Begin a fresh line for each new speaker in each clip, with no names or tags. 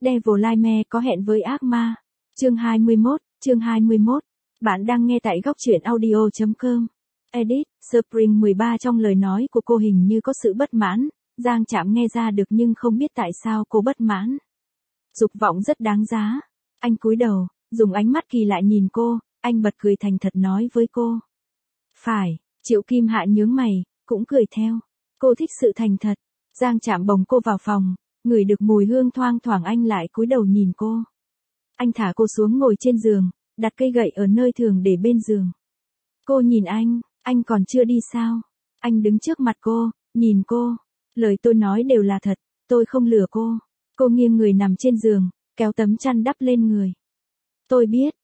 Devil Me có hẹn với ác ma. Chương 21. Bạn đang nghe tại góc truyện audio.com. Edit, Spring 13 trong lời nói của cô hình như có sự bất mãn, Giang Trạm nghe ra được nhưng không biết tại sao cô bất mãn. Dục vọng rất đáng giá. Anh cúi đầu, dùng ánh mắt kỳ lạ nhìn cô, anh bật cười thành thật nói với cô. Phải, Triệu Kim Hạ nhướng mày, cũng cười theo. Cô thích sự thành thật. Giang Trạm bồng cô vào phòng, ngửi được mùi hương thoang thoảng anh lại cúi đầu nhìn cô. Anh thả cô xuống ngồi trên giường, đặt cây gậy ở nơi thường để bên giường. Cô nhìn anh còn chưa đi sao? Anh đứng trước mặt cô, nhìn cô. Lời tôi nói đều là thật, tôi không lừa cô. Cô nghiêng người nằm trên giường, kéo tấm chăn đắp lên người. Tôi biết,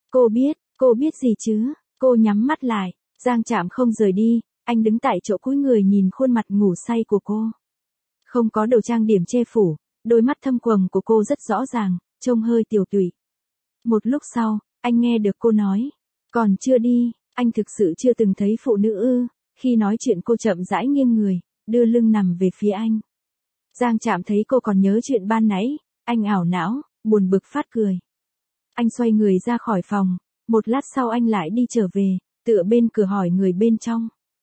cô biết gì chứ? Cô nhắm mắt lại, Giang Trạm không rời đi, anh đứng tại chỗ cúi người nhìn khuôn mặt ngủ say của cô. Không có đồ trang điểm che phủ, đôi mắt thâm quầng của cô rất rõ ràng, trông hơi tiều tụy. Một lúc sau, anh nghe được cô nói, còn chưa đi, anh thực sự chưa từng thấy phụ nữ ư. Khi nói chuyện cô chậm rãi nghiêng người, đưa lưng nằm về phía anh. Giang Trạm thấy cô còn nhớ chuyện ban nãy, anh ảo não, buồn bực phát cười. Anh xoay người ra khỏi phòng, một lát sau anh lại đi trở về, tựa bên cửa hỏi người bên trong.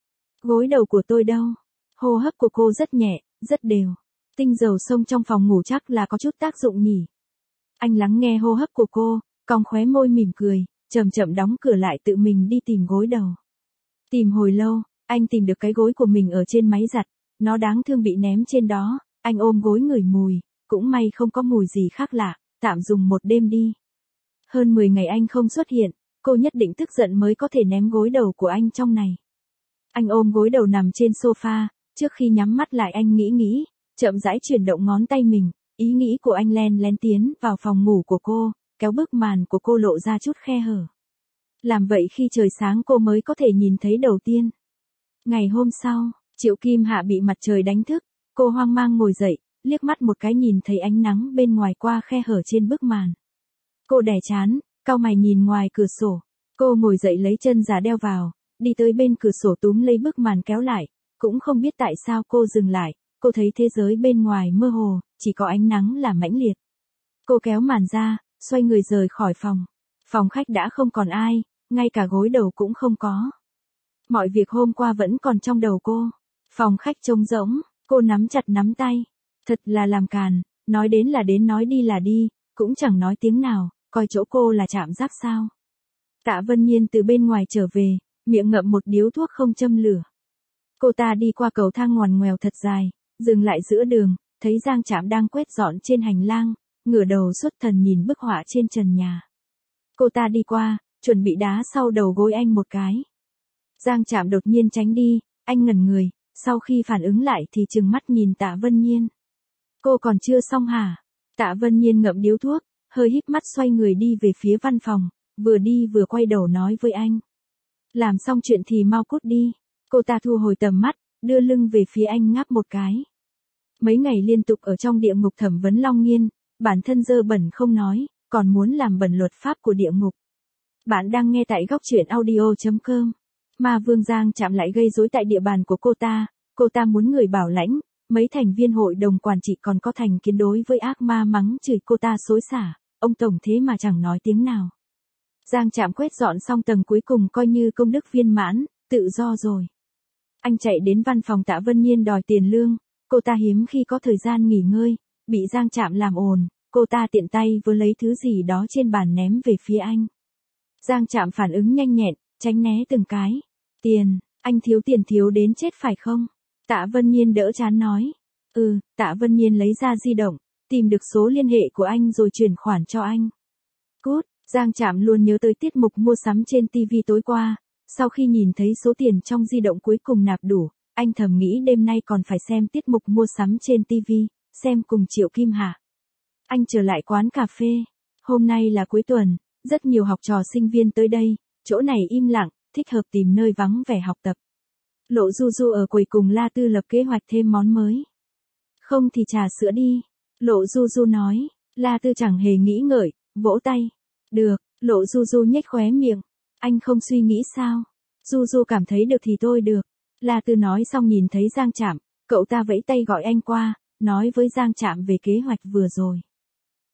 Gối đầu của tôi đâu? Hô hấp của cô rất nhẹ, rất đều. Tinh dầu xông trong phòng ngủ chắc là có chút tác dụng nhỉ. Anh lắng nghe hô hấp của cô, cong khóe môi mỉm cười, chậm chậm đóng cửa lại tự mình đi tìm gối đầu. Tìm hồi lâu, anh tìm được cái gối của mình ở trên máy giặt, nó đáng thương bị ném trên đó, anh ôm gối ngửi mùi, cũng may không có mùi gì khác lạ, tạm dùng một đêm đi. Hơn 10 ngày anh không xuất hiện, cô nhất định tức giận mới có thể ném gối đầu của anh trong này. Anh ôm gối đầu nằm trên sofa, trước khi nhắm mắt lại anh nghĩ, chậm rãi chuyển động ngón tay mình, ý nghĩ của anh len lén tiến vào phòng ngủ của cô, kéo bức màn của cô lộ ra chút khe hở. Làm vậy khi trời sáng cô mới có thể nhìn thấy đầu tiên. Ngày hôm sau, Triệu Kim Hạ bị mặt trời đánh thức, cô hoang mang ngồi dậy, liếc mắt một cái nhìn thấy ánh nắng bên ngoài qua khe hở trên bức màn. Cô đè trán, cau mày nhìn ngoài cửa sổ. Cô ngồi dậy lấy chân giả đeo vào, đi tới bên cửa sổ túm lấy bức màn kéo lại, cũng không biết tại sao cô dừng lại, cô thấy thế giới bên ngoài mơ hồ, chỉ có ánh nắng là mãnh liệt. Cô kéo màn ra, xoay người rời khỏi phòng. Phòng khách đã không còn ai, ngay cả gối đầu cũng không có. Mọi việc hôm qua vẫn còn trong đầu cô. Phòng khách trống rỗng, cô nắm chặt nắm tay. Thật là làm càn, nói đến là đến nói đi là đi, cũng chẳng nói tiếng nào, coi chỗ cô là trạm gác sao. Tạ Vân Nhiên từ bên ngoài trở về, miệng ngậm một điếu thuốc không châm lửa. Cô ta đi qua cầu thang ngoằn ngoèo thật dài, dừng lại giữa đường, thấy Giang Trạm đang quét dọn trên hành lang, ngửa đầu xuất thần nhìn bức họa trên trần nhà. Cô ta đi qua, chuẩn bị đá sau đầu gối anh một cái. Giang Trạm đột nhiên tránh đi, anh ngẩn người, sau khi phản ứng lại thì trừng mắt nhìn Tạ Vân Nhiên. Cô còn chưa xong hả? Tạ Vân Nhiên ngậm điếu thuốc, hơi híp mắt xoay người đi về phía văn phòng, vừa đi vừa quay đầu nói với anh. Làm xong chuyện thì mau cút đi. Cô ta thu hồi tầm mắt, đưa lưng về phía anh ngáp một cái. Mấy ngày liên tục ở trong địa ngục thẩm vấn Long Nghiên, bản thân dơ bẩn không nói, còn muốn làm bẩn luật pháp của địa ngục. Bạn đang nghe tại góc truyện audio.com. Ma Vương Giang Trạm lại gây rối tại địa bàn của cô ta muốn người bảo lãnh, mấy thành viên hội đồng quản trị còn có thành kiến đối với ác ma mắng chửi cô ta xối xả, ông tổng thế mà chẳng nói tiếng nào. Giang Trạm quét dọn xong tầng cuối cùng coi như công đức viên mãn, tự do rồi. Anh chạy đến văn phòng Tạ Vân Nhiên đòi tiền lương, cô ta hiếm khi có thời gian nghỉ ngơi, bị Giang Trạm làm ồn, cô ta tiện tay vừa lấy thứ gì đó trên bàn ném về phía anh. Giang Trạm phản ứng nhanh nhẹn, tránh né từng cái. Tiền, anh thiếu tiền thiếu đến chết phải không? Tạ Vân Nhiên đỡ chán nói. Tạ Vân Nhiên lấy ra di động, tìm được số liên hệ của anh rồi chuyển khoản cho anh. Cút, Giang Trạm luôn nhớ tới tiết mục mua sắm trên TV tối qua. Sau khi nhìn thấy số tiền trong di động cuối cùng nạp đủ, anh thầm nghĩ đêm nay còn phải xem tiết mục mua sắm trên TV, xem cùng Triệu Kim Hạ. Anh trở lại quán cà phê. Hôm nay là cuối tuần, rất nhiều học trò sinh viên tới đây, chỗ này im lặng, thích hợp tìm nơi vắng vẻ học tập. Lộ Du Du ở quầy cùng La Tư lập kế hoạch thêm món mới. Không thì trà sữa đi. Lộ Du Du nói. La Tư chẳng hề nghĩ ngợi, vỗ tay. Được, Lộ Du Du nhếch khóe miệng. Anh không suy nghĩ sao? Du Du cảm thấy được thì tôi được. La Tư nói xong nhìn thấy Giang Trạm, cậu ta vẫy tay gọi anh qua, nói với Giang Trạm về kế hoạch vừa rồi.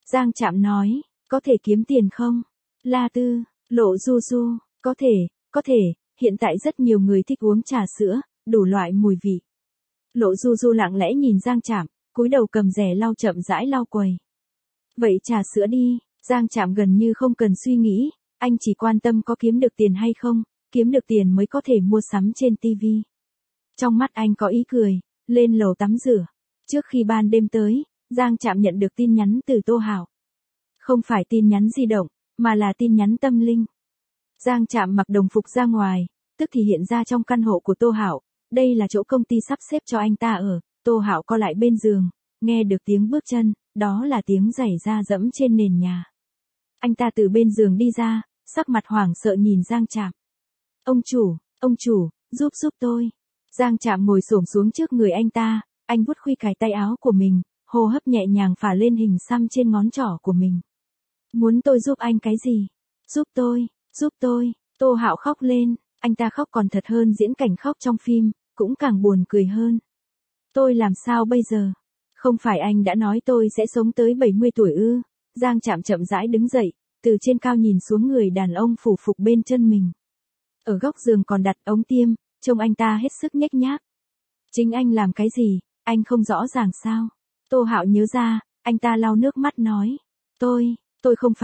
Giang Trạm nói, có thể kiếm tiền không? La Tư, Lộ Du Du, có thể, hiện tại rất nhiều người thích uống trà sữa, đủ loại mùi vị. Lộ Du Du lặng lẽ nhìn Giang Trạm, cúi đầu cầm rẻ lau chậm rãi lau quầy. Vậy trà sữa đi, Giang Trạm gần như không cần suy nghĩ, anh chỉ quan tâm có kiếm được tiền hay không, kiếm được tiền mới có thể mua sắm trên TV. Trong mắt anh có ý cười, lên lầu tắm rửa. Trước khi ban đêm tới, Giang Trạm nhận được tin nhắn từ Tô Hạo. Không phải tin nhắn di động, mà là tin nhắn tâm linh. Giang Trạm mặc đồng phục ra ngoài, tức thì hiện ra trong căn hộ của Tô Hạo. Đây là chỗ công ty sắp xếp cho anh ta ở. Tô Hạo co lại bên giường, nghe được tiếng bước chân, đó là tiếng giày da dẫm trên nền nhà. Anh ta từ bên giường đi ra, sắc mặt hoảng sợ nhìn Giang Trạm. Ông chủ, giúp tôi. Giang Trạm ngồi xổm xuống trước người anh ta, anh vuốt khuy cài tay áo của mình, hô hấp nhẹ nhàng phả lên hình xăm trên ngón trỏ của mình. Muốn tôi giúp anh cái gì? Giúp tôi. Tô Hạo khóc lên, anh ta khóc còn thật hơn diễn cảnh khóc trong phim, cũng càng buồn cười hơn. Tôi làm sao bây giờ? Không phải anh đã nói tôi sẽ sống tới 70 tuổi ư? Giang Trạm chậm rãi đứng dậy, từ trên cao nhìn xuống người đàn ông phủ phục bên chân mình. Ở góc giường còn đặt ống tiêm, trông anh ta hết sức nhếch nhác. Chính anh làm cái gì, anh không rõ ràng sao? Tô Hạo nhớ ra, anh ta lau nước mắt nói. Tôi không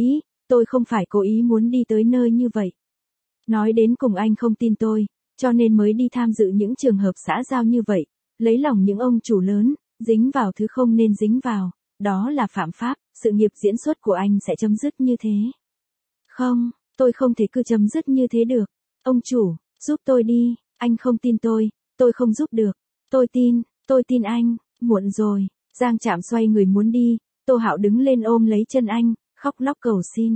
phải cố ý muốn đi tới nơi như vậy. Nói đến cùng anh không tin tôi, cho nên mới đi tham dự những trường hợp xã giao như vậy, lấy lòng những ông chủ lớn, dính vào thứ không nên dính vào, đó là phạm pháp, sự nghiệp diễn xuất của anh sẽ chấm dứt như thế. Không, tôi không thể cứ chấm dứt như thế được. Ông chủ, giúp tôi đi, anh không tin tôi không giúp được. Tôi tin anh, muộn rồi. Giang Trạm xoay người muốn đi, Tô Hạo đứng lên ôm lấy chân anh, khóc lóc cầu xin.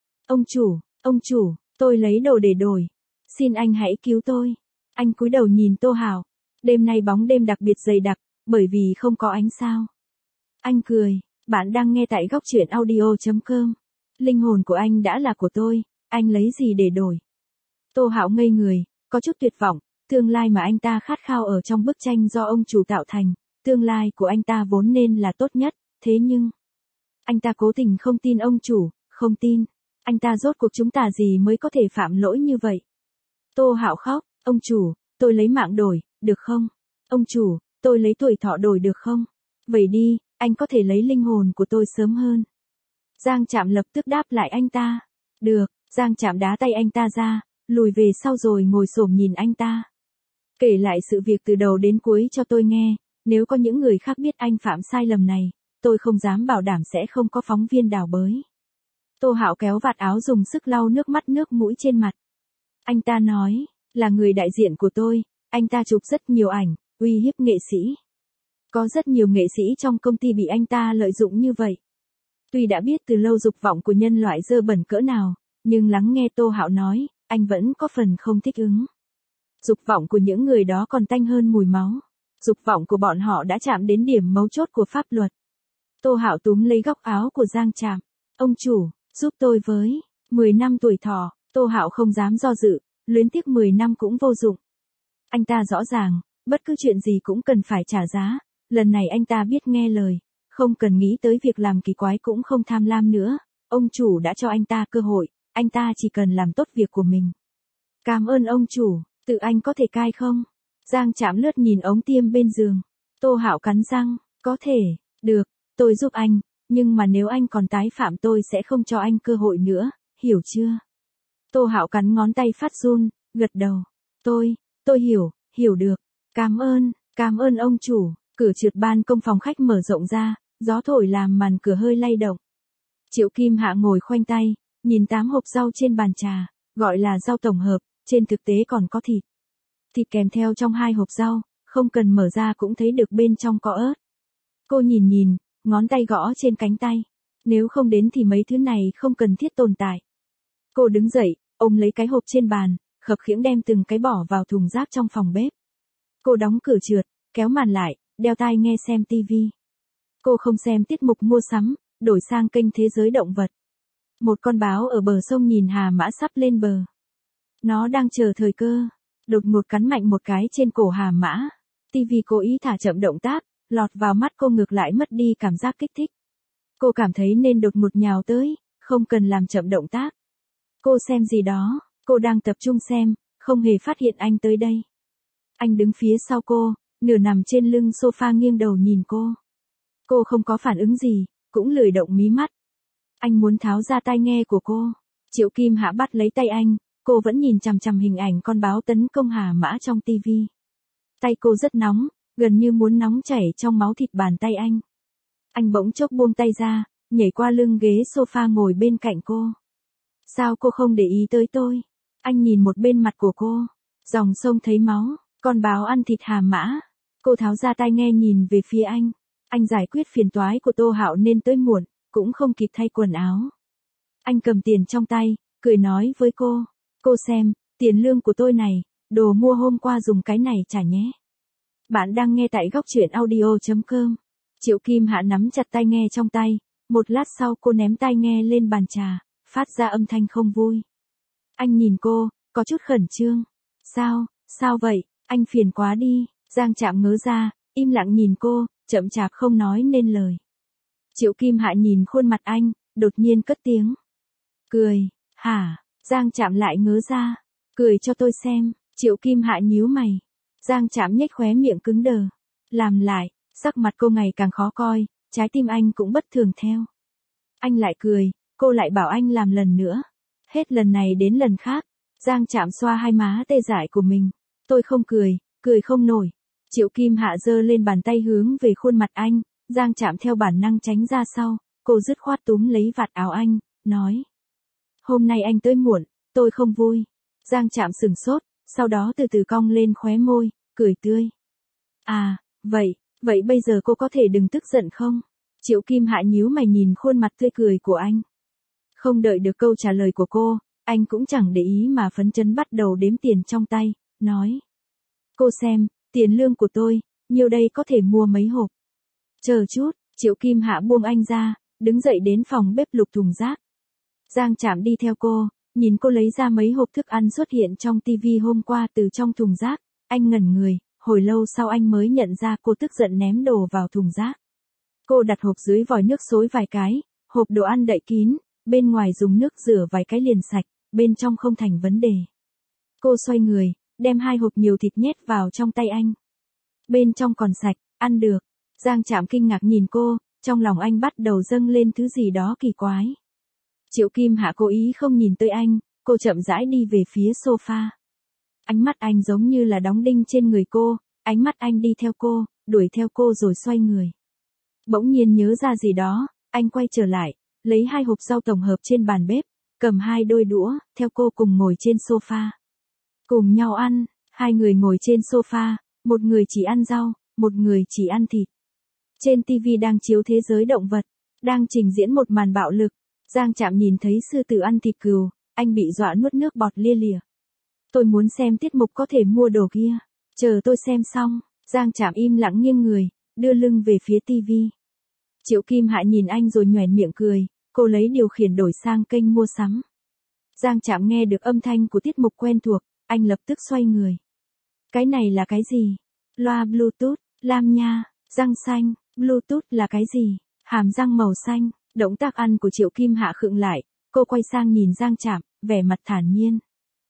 Ông chủ, tôi lấy đồ để đổi. Xin anh hãy cứu tôi. Anh cúi đầu nhìn Tô Hạo. Đêm nay bóng đêm đặc biệt dày đặc, bởi vì không có ánh sao. Anh cười, bạn đang nghe tại góc truyện audio.com. Linh hồn của anh đã là của tôi, anh lấy gì để đổi? Tô Hạo ngây người, có chút tuyệt vọng, tương lai mà anh ta khát khao ở trong bức tranh do ông chủ tạo thành, tương lai của anh ta vốn nên là tốt nhất, thế nhưng... Anh ta cố tình không tin ông chủ, không tin. Anh ta rốt cuộc chúng ta gì mới có thể phạm lỗi như vậy? Tô Hạo khóc, ông chủ, tôi lấy mạng đổi, được không? Ông chủ, tôi lấy tuổi thọ đổi được không? Vậy đi, anh có thể lấy linh hồn của tôi sớm hơn. Giang Trạm lập tức đáp lại anh ta. Được, Giang Trạm đá tay anh ta ra, lùi về sau rồi ngồi xổm nhìn anh ta. Kể lại sự việc từ đầu đến cuối cho tôi nghe, nếu có những người khác biết anh phạm sai lầm này, tôi không dám bảo đảm sẽ không có phóng viên đào bới. Tô Hạo kéo vạt áo dùng sức lau nước mắt nước mũi trên mặt. Anh ta nói, là người đại diện của tôi, anh ta chụp rất nhiều ảnh, uy hiếp nghệ sĩ. Có rất nhiều nghệ sĩ trong công ty bị anh ta lợi dụng như vậy. Tuy đã biết từ lâu dục vọng của nhân loại dơ bẩn cỡ nào, nhưng lắng nghe Tô Hạo nói, anh vẫn có phần không thích ứng. Dục vọng của những người đó còn tanh hơn mùi máu. Dục vọng của bọn họ đã chạm đến điểm mấu chốt của pháp luật. Tô Hạo túm lấy góc áo của Giang Trạm. Ông chủ, giúp tôi với 10 năm tuổi thọ. Tô Hạo không dám do dự, luyến tiếc 10 năm cũng vô dụng. Anh ta rõ ràng, bất cứ chuyện gì cũng cần phải trả giá. Lần này anh ta biết nghe lời, không cần nghĩ tới việc làm kỳ quái cũng không tham lam nữa. Ông chủ đã cho anh ta cơ hội, anh ta chỉ cần làm tốt việc của mình. Cảm ơn ông chủ, tự anh có thể cai không? Giang Trạm lướt nhìn ống tiêm bên giường. Tô Hạo cắn răng, có thể, được, tôi giúp anh, nhưng mà nếu anh còn tái phạm tôi sẽ không cho anh cơ hội nữa, hiểu chưa? Tô Hạo cắn ngón tay phát run, gật đầu. Tôi hiểu được. Cảm ơn ông chủ. Cửa trượt ban công phòng khách mở rộng ra, gió thổi làm màn cửa hơi lay động. Triệu Kim Hạ ngồi khoanh tay, nhìn 8 hộp rau trên bàn trà, gọi là rau tổng hợp, trên thực tế còn có thịt. Thịt kèm theo trong 2 hộp rau, không cần mở ra cũng thấy được bên trong có ớt. Cô nhìn, ngón tay gõ trên cánh tay. Nếu không đến thì mấy thứ này không cần thiết tồn tại. Cô đứng dậy, ôm lấy cái hộp trên bàn, khập khiễng đem từng cái bỏ vào thùng rác trong phòng bếp. Cô đóng cửa trượt, kéo màn lại, đeo tai nghe xem tivi. Cô không xem tiết mục mua sắm, đổi sang kênh Thế giới động vật. Một con báo ở bờ sông nhìn hà mã sắp lên bờ. Nó đang chờ thời cơ, đột ngột cắn mạnh một cái trên cổ hà mã. Tivi cố ý thả chậm động tác, lọt vào mắt cô ngược lại mất đi cảm giác kích thích. Cô cảm thấy nên đột ngột nhào tới, không cần làm chậm động tác. Cô xem gì đó, cô đang tập trung xem, không hề phát hiện anh tới đây. Anh đứng phía sau cô, nửa nằm trên lưng sofa nghiêng đầu nhìn cô. Cô không có phản ứng gì, cũng lười động mí mắt. Anh muốn tháo ra tai nghe của cô. Triệu Kim Hạ bắt lấy tay anh, cô vẫn nhìn chằm chằm hình ảnh con báo tấn công Hà Mã trong tivi. Tay cô rất nóng, gần như muốn nóng chảy trong máu thịt bàn tay anh. Anh bỗng chốc buông tay ra, nhảy qua lưng ghế sofa ngồi bên cạnh cô. Sao cô không để ý tới tôi? Anh nhìn một bên mặt của cô. Dòng sông thấy máu, con báo ăn thịt Hà Mã. Cô tháo ra tai nghe nhìn về phía anh. Anh giải quyết phiền toái của Tô Hạo nên tới muộn, cũng không kịp thay quần áo. Anh cầm tiền trong tay, cười nói với cô. Cô xem, tiền lương của tôi này, đồ mua hôm qua dùng cái này trả nhé. Bạn đang nghe tại góc truyện audio.com. Triệu Kim Hạ nắm chặt tai nghe trong tay, một lát sau cô ném tai nghe lên bàn trà, phát ra âm thanh không vui. Anh nhìn cô, có chút khẩn trương. Sao vậy, anh phiền quá đi. Giang Trạm ngớ ra, im lặng nhìn cô, chậm chạp không nói nên lời. Triệu Kim Hạ nhìn khuôn mặt anh, đột nhiên cất tiếng. Cười, hả? Giang Trạm lại ngớ ra. Cười cho tôi xem. Triệu Kim Hạ nhíu mày. Giang Trạm nhếch khóe miệng cứng đờ. Làm lại, sắc mặt cô ngày càng khó coi, trái tim anh cũng bất thường theo. Anh lại cười, cô lại bảo anh làm lần nữa. Hết lần này đến lần khác, Giang Trạm xoa hai má tê dại của mình. Tôi không cười, cười không nổi. Triệu Kim Hạ giơ lên bàn tay hướng về khuôn mặt anh, Giang Trạm theo bản năng tránh ra sau, cô dứt khoát túm lấy vạt áo anh, nói. Hôm nay anh tới muộn, tôi không vui. Giang Trạm sửng sốt, sau đó từ từ cong lên khóe môi, cười tươi. À, vậy bây giờ cô có thể đừng tức giận không? Triệu Kim Hạ nhíu mày nhìn khuôn mặt tươi cười của anh. Không đợi được câu trả lời của cô, anh cũng chẳng để ý mà phấn chấn bắt đầu đếm tiền trong tay, nói. Cô xem, tiền lương của tôi, nhiêu đây có thể mua mấy hộp. Chờ chút, Triệu Kim Hạ buông anh ra, đứng dậy đến phòng bếp lục thùng rác. Giang Trạm đi theo cô, nhìn cô lấy ra mấy hộp thức ăn xuất hiện trong tivi hôm qua từ trong thùng rác, anh ngẩn người, hồi lâu sau anh mới nhận ra cô tức giận ném đồ vào thùng rác. Cô đặt hộp dưới vòi nước xối vài cái, hộp đồ ăn đậy kín, bên ngoài dùng nước rửa vài cái liền sạch, bên trong không thành vấn đề. Cô xoay người, đem hai hộp nhiều thịt nhét vào trong tay anh. Bên trong còn sạch, ăn được. Giang Trạm kinh ngạc nhìn cô, trong lòng anh bắt đầu dâng lên thứ gì đó kỳ quái. Triệu Kim Hạ cố ý không nhìn tới anh, cô chậm rãi đi về phía sofa. Ánh mắt anh giống như là đóng đinh trên người cô, ánh mắt anh đi theo cô, đuổi theo cô rồi xoay người. Bỗng nhiên nhớ ra gì đó, anh quay trở lại, lấy hai hộp rau tổng hợp trên bàn bếp, cầm hai đôi đũa, theo cô cùng ngồi trên sofa. Cùng nhau ăn, hai người ngồi trên sofa, một người chỉ ăn rau, một người chỉ ăn thịt. Trên tivi đang chiếu thế giới động vật, đang trình diễn một màn bạo lực. Giang Trạm nhìn thấy sư tử ăn thịt cừu, anh bị dọa nuốt nước bọt lia lịa. Tôi muốn xem tiết mục có thể mua đồ kia. Chờ tôi xem xong, Giang Trạm im lặng nghiêng người, đưa lưng về phía tivi. Triệu Kim Hạ nhìn anh rồi nhoẻn miệng cười, cô lấy điều khiển đổi sang kênh mua sắm. Giang Trạm nghe được âm thanh của tiết mục quen thuộc, anh lập tức xoay người. Cái này là cái gì? Loa Bluetooth, lam nha, răng xanh, Bluetooth là cái gì? Hàm răng màu xanh. Động tác ăn của Triệu Kim Hạ khựng lại, cô quay sang nhìn Giang Trạm, vẻ mặt thản nhiên.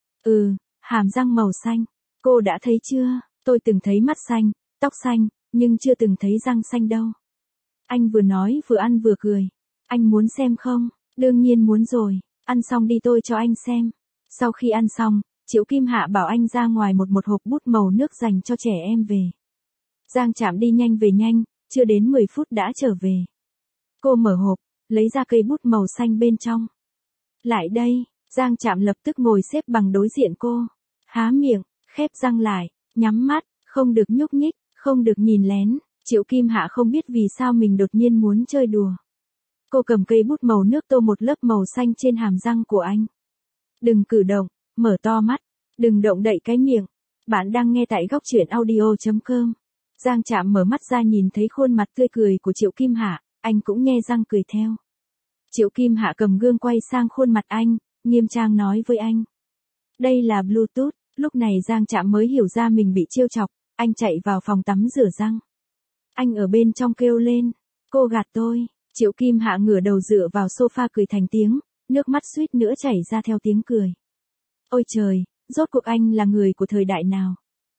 Hàm răng màu xanh, cô đã thấy chưa? Tôi từng thấy mắt xanh, tóc xanh, nhưng chưa từng thấy răng xanh đâu. Anh vừa nói vừa ăn vừa cười. Anh muốn xem không? Đương nhiên muốn rồi, ăn xong đi tôi cho anh xem. Sau khi ăn xong, Triệu Kim Hạ bảo anh ra ngoài một hộp bút màu nước dành cho trẻ em về. Giang Trạm đi nhanh về nhanh, chưa đến 10 phút đã trở về. Cô mở hộp, lấy ra cây bút màu xanh bên trong. Lại đây, Giang Trạm lập tức ngồi xếp bằng đối diện cô. Há miệng, khép răng lại, nhắm mắt, không được nhúc nhích, không được nhìn lén. Triệu Kim Hạ không biết vì sao mình đột nhiên muốn chơi đùa. Cô cầm cây bút màu nước tô một lớp màu xanh trên hàm răng của anh. Đừng cử động, mở to mắt, đừng động đậy cái miệng. Bạn đang nghe tại góc truyện audio.com. Giang Trạm mở mắt ra nhìn thấy khuôn mặt tươi cười của Triệu Kim Hạ, anh cũng nhe răng cười theo. Triệu Kim Hạ cầm gương quay sang khuôn mặt anh, nghiêm trang nói với anh. Đây là Bluetooth. Lúc này Giang Trạm mới hiểu ra mình bị trêu chọc, anh chạy vào phòng tắm rửa răng. Anh ở bên trong kêu lên, cô gạt tôi. Triệu Kim Hạ ngửa đầu dựa vào sofa cười thành tiếng, nước mắt suýt nữa chảy ra theo tiếng cười. Ôi trời, rốt cuộc anh là người của thời đại nào?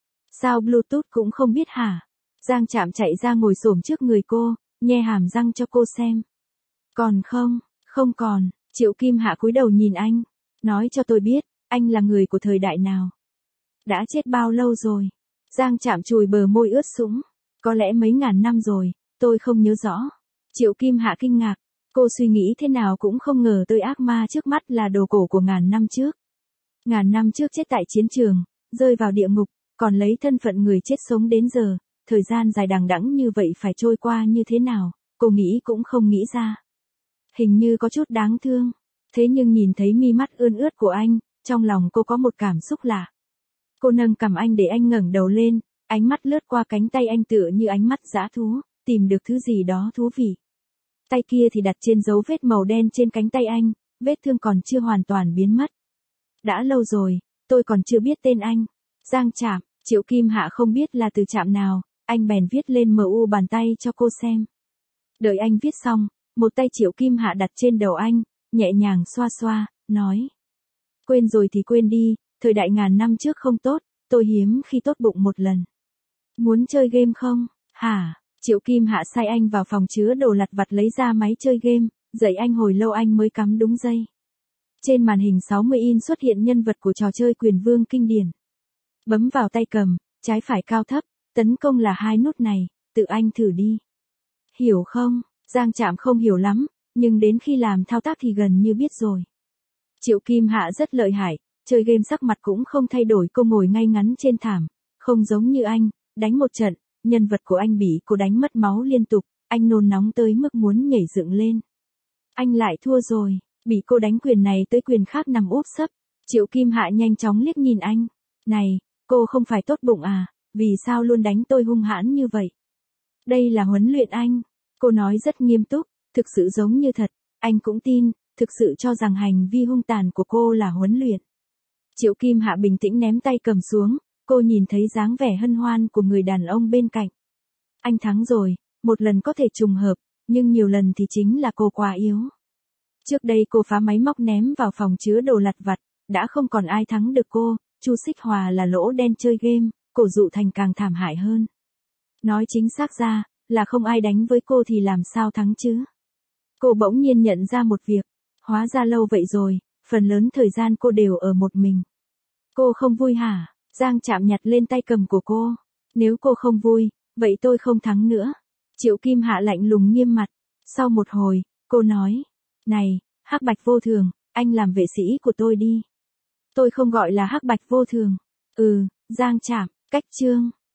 Sao Bluetooth cũng không biết hả? Giang Trạm chạy ra ngồi xổm trước người cô, nhe hàm răng cho cô xem. Còn không, không còn, Triệu Kim Hạ cúi đầu nhìn anh. Nói cho tôi biết, anh là người của thời đại nào? Đã chết bao lâu rồi? Giang Trạm chùi bờ môi ướt sũng. Có lẽ mấy ngàn năm rồi, tôi không nhớ rõ. Triệu Kim Hạ kinh ngạc. Cô suy nghĩ thế nào cũng không ngờ tới ác ma trước mắt là đồ cổ của ngàn năm trước. Ngàn năm trước chết tại chiến trường, rơi vào địa ngục, còn lấy thân phận người chết sống đến giờ, thời gian dài đằng đẵng như vậy phải trôi qua như thế nào, cô nghĩ cũng không nghĩ ra. Hình như có chút đáng thương, thế nhưng nhìn thấy mi mắt ươn ướt của anh, trong lòng cô có một cảm xúc lạ. Cô nâng cằm anh để anh ngẩng đầu lên, ánh mắt lướt qua cánh tay anh tựa như ánh mắt dã thú, tìm được thứ gì đó thú vị. Tay kia thì đặt trên dấu vết màu đen trên cánh tay anh, vết thương còn chưa hoàn toàn biến mất. Đã lâu rồi, tôi còn chưa biết tên anh. Giang Trạm, Triệu Kim Hạ không biết là từ Trạm nào, anh bèn viết lên MU bàn tay cho cô xem. Đợi anh viết xong, một tay Triệu Kim Hạ đặt trên đầu anh, nhẹ nhàng xoa xoa, nói. Quên rồi thì quên đi, thời đại ngàn năm trước không tốt, tôi hiếm khi tốt bụng một lần. Muốn chơi game không? Hả? Triệu Kim Hạ sai anh vào phòng chứa đồ lặt vặt lấy ra máy chơi game, dạy anh hồi lâu anh mới cắm đúng dây. Trên màn hình 60 inch xuất hiện nhân vật của trò chơi Quyền Vương kinh điển. Bấm vào tay cầm, trái phải cao thấp, tấn công là hai nút này, tự anh thử đi. Hiểu không? Giang Trạm không hiểu lắm, nhưng đến khi làm thao tác thì gần như biết rồi. Triệu Kim Hạ rất lợi hại, chơi game sắc mặt cũng không thay đổi, cô ngồi ngay ngắn trên thảm, không giống như anh, đánh một trận, nhân vật của anh bị cô đánh mất máu liên tục, anh nôn nóng tới mức muốn nhảy dựng lên. Anh lại thua rồi, bị cô đánh quyền này tới quyền khác nằm úp sấp. Triệu Kim Hạ nhanh chóng liếc nhìn anh. Này, cô không phải tốt bụng à, vì sao luôn đánh tôi hung hãn như vậy? Đây là huấn luyện anh. Cô nói rất nghiêm túc, thực sự giống như thật, anh cũng tin, thực sự cho rằng hành vi hung tàn của cô là huấn luyện. Triệu Kim Hạ bình tĩnh ném tay cầm xuống, cô nhìn thấy dáng vẻ hân hoan của người đàn ông bên cạnh. Anh thắng rồi, một lần có thể trùng hợp, nhưng nhiều lần thì chính là cô quá yếu. Trước đây cô phá máy móc ném vào phòng chứa đồ lặt vặt, đã không còn ai thắng được cô, Chu Xích Hòa là lỗ đen chơi game, Cổ Dụ Thành càng thảm hại hơn. Nói chính xác ra, là không ai đánh với cô thì làm sao thắng chứ. Cô bỗng nhiên nhận ra một việc, hóa ra lâu vậy rồi, phần lớn thời gian cô đều ở một mình. Cô không vui hả? Giang Trạm nhặt lên tay cầm của cô. Nếu cô không vui, vậy tôi không thắng nữa. Triệu Kim Hạ lạnh lùng nghiêm mặt. Sau một hồi, cô nói. Này, Hắc Bạch Vô Thường, anh làm vệ sĩ của tôi đi. Tôi không gọi là Hắc Bạch Vô Thường. Giang Trạm, cách chương.